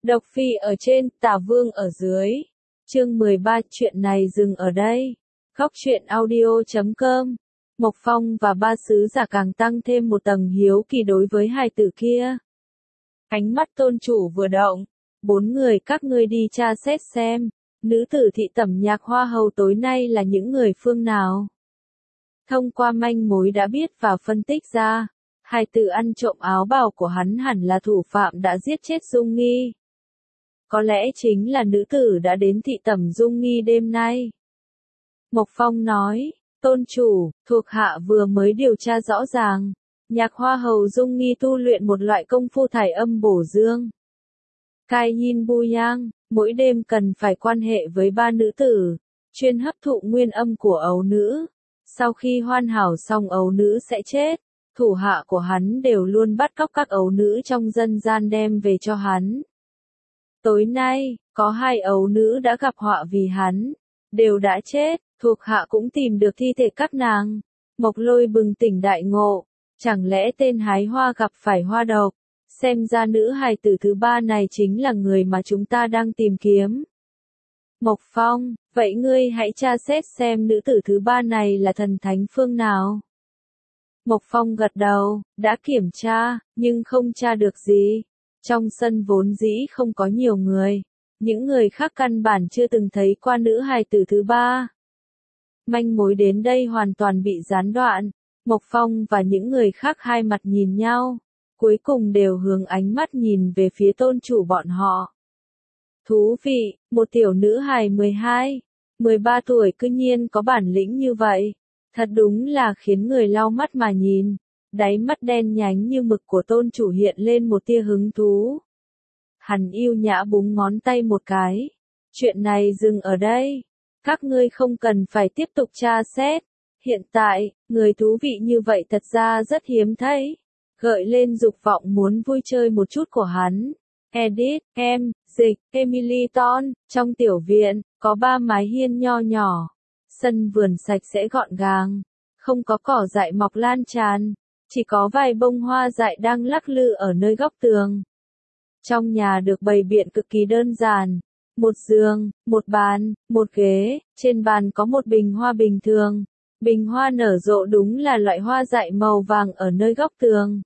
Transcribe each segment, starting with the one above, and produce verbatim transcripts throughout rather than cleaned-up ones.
Độc Phi ở trên, Tả Vương ở dưới. Chương mười ba, chuyện này dừng ở đây. Góc truyện audio chấm com. Mộc Phong và ba sứ giả càng tăng thêm một tầng hiếu kỳ đối với hai tử kia. Ánh mắt tôn chủ vừa động. Bốn người các ngươi đi tra xét xem, nữ tử thị tẩm nhạc hoa hầu tối nay là những người phương nào. Thông qua manh mối đã biết và phân tích ra, hai tử ăn trộm áo bào của hắn hẳn là thủ phạm đã giết chết Dung Nghi. Có lẽ chính là nữ tử đã đến thị tẩm Dung Nghi đêm nay. Mộc Phong nói, tôn chủ, thuộc hạ vừa mới điều tra rõ ràng, nhạc hoa hầu Dung Nghi tu luyện một loại công phu thải âm bổ dương. Cai Yin Bu Yang, mỗi đêm cần phải quan hệ với ba nữ tử, chuyên hấp thụ nguyên âm của ấu nữ. Sau khi hoàn hảo xong ấu nữ sẽ chết, thủ hạ của hắn đều luôn bắt cóc các ấu nữ trong dân gian đem về cho hắn. Tối nay, có hai ấu nữ đã gặp họa vì hắn, đều đã chết, thuộc hạ cũng tìm được thi thể các nàng. Mộc Lôi bừng tỉnh đại ngộ, chẳng lẽ tên hái hoa gặp phải hoa độc, xem ra nữ hài tử thứ ba này chính là người mà chúng ta đang tìm kiếm. Mộc Phong, vậy ngươi hãy tra xét xem nữ tử thứ ba này là thần thánh phương nào. Mộc Phong gật đầu, đã kiểm tra, nhưng không tra được gì. Trong sân vốn dĩ không có nhiều người, những người khác căn bản chưa từng thấy qua nữ hài tử thứ ba. Manh mối đến đây hoàn toàn bị gián đoạn, Mộc Phong và những người khác hai mặt nhìn nhau, cuối cùng đều hướng ánh mắt nhìn về phía tôn chủ bọn họ. Thú vị, một tiểu nữ hài mười hai, mười ba tuổi cư nhiên có bản lĩnh như vậy, thật đúng là khiến người lau mắt mà nhìn. Đáy mắt đen nhánh như mực của tôn chủ hiện lên một tia hứng thú. Hắn yêu nhã búng ngón tay một cái. Chuyện này dừng ở đây. Các ngươi không cần phải tiếp tục tra xét. Hiện tại, người thú vị như vậy thật ra rất hiếm thấy. Gợi lên dục vọng muốn vui chơi một chút của hắn. Edit, em, dịch, Emily Ton, trong tiểu viện, có ba mái hiên nho nhỏ. Sân vườn sạch sẽ gọn gàng. Không có cỏ dại mọc lan tràn. Chỉ có vài bông hoa dại đang lắc lư ở nơi góc tường. Trong nhà được bày biện cực kỳ đơn giản. Một giường, một bàn, một ghế, trên bàn có một bình hoa bình thường. Bình hoa nở rộ đúng là loại hoa dại màu vàng ở nơi góc tường.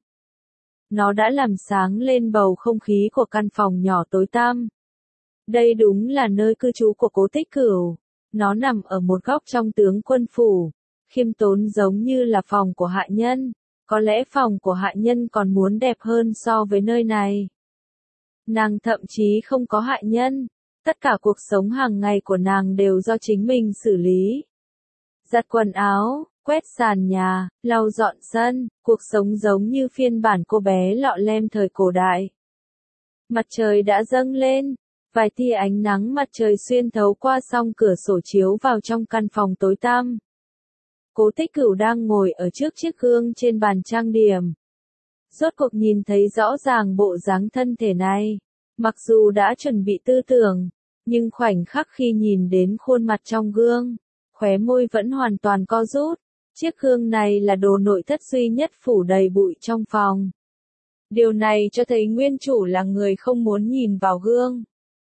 Nó đã làm sáng lên bầu không khí của căn phòng nhỏ tối tăm. Đây đúng là nơi cư trú của Cố Tích Cửu. Nó nằm ở một góc trong tướng quân phủ. Khiêm tốn giống như là phòng của hạ nhân. Có lẽ phòng của hạ nhân còn muốn đẹp hơn so với nơi này. Nàng thậm chí không có hạ nhân. Tất cả cuộc sống hàng ngày của nàng đều do chính mình xử lý. Giặt quần áo, quét sàn nhà, lau dọn sân, cuộc sống giống như phiên bản cô bé lọ lem thời cổ đại. Mặt trời đã dâng lên, vài tia ánh nắng mặt trời xuyên thấu qua song cửa sổ chiếu vào trong căn phòng tối tăm. Cố Tích Cửu đang ngồi ở trước chiếc gương trên bàn trang điểm. Rốt cuộc nhìn thấy rõ ràng bộ dáng thân thể này. Mặc dù đã chuẩn bị tư tưởng, nhưng khoảnh khắc khi nhìn đến khuôn mặt trong gương, khóe môi vẫn hoàn toàn co rút. Chiếc gương này là đồ nội thất duy nhất phủ đầy bụi trong phòng. Điều này cho thấy nguyên chủ là người không muốn nhìn vào gương.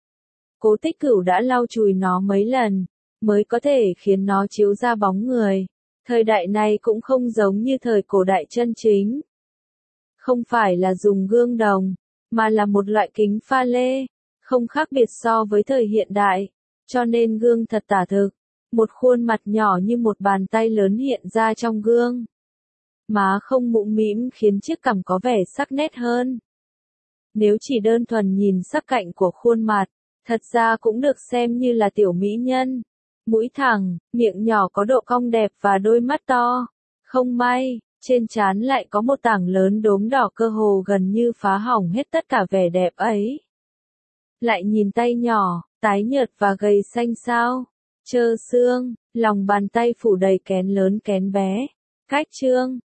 Cố Tích Cửu đã lau chùi nó mấy lần, mới có thể khiến nó chiếu ra bóng người. Thời đại này cũng không giống như thời cổ đại chân chính. Không phải là dùng gương đồng, mà là một loại kính pha lê, không khác biệt so với thời hiện đại, cho nên gương thật tả thực. Một khuôn mặt nhỏ như một bàn tay lớn hiện ra trong gương. Má không mũm mĩm khiến chiếc cằm có vẻ sắc nét hơn. Nếu chỉ đơn thuần nhìn sắc cạnh của khuôn mặt, thật ra cũng được xem như là tiểu mỹ nhân. Mũi thẳng, miệng nhỏ có độ cong đẹp và đôi mắt to. Không may, trên trán lại có một tảng lớn đốm đỏ cơ hồ gần như phá hỏng hết tất cả vẻ đẹp ấy. Lại nhìn tay nhỏ, tái nhợt và gầy xanh xao, trơ xương, lòng bàn tay phủ đầy kén lớn kén bé. Cách trương,